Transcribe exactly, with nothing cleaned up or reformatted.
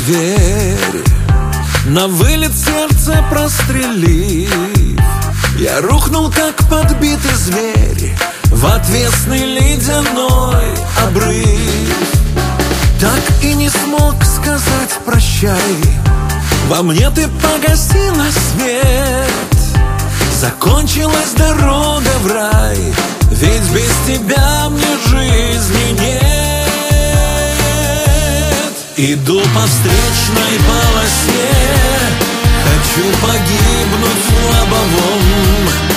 двери, на вылет сердце прострелив. Я рухнул, как подбитый зверь, в отвесный ледяной обрыв. Так и не смог сказать прощай, во мне ты погасила свет. Закончилась дорога в рай, ведь без тебя мне жизни нет. Иду по встречной полосе, хочу погибнуть в лобовом.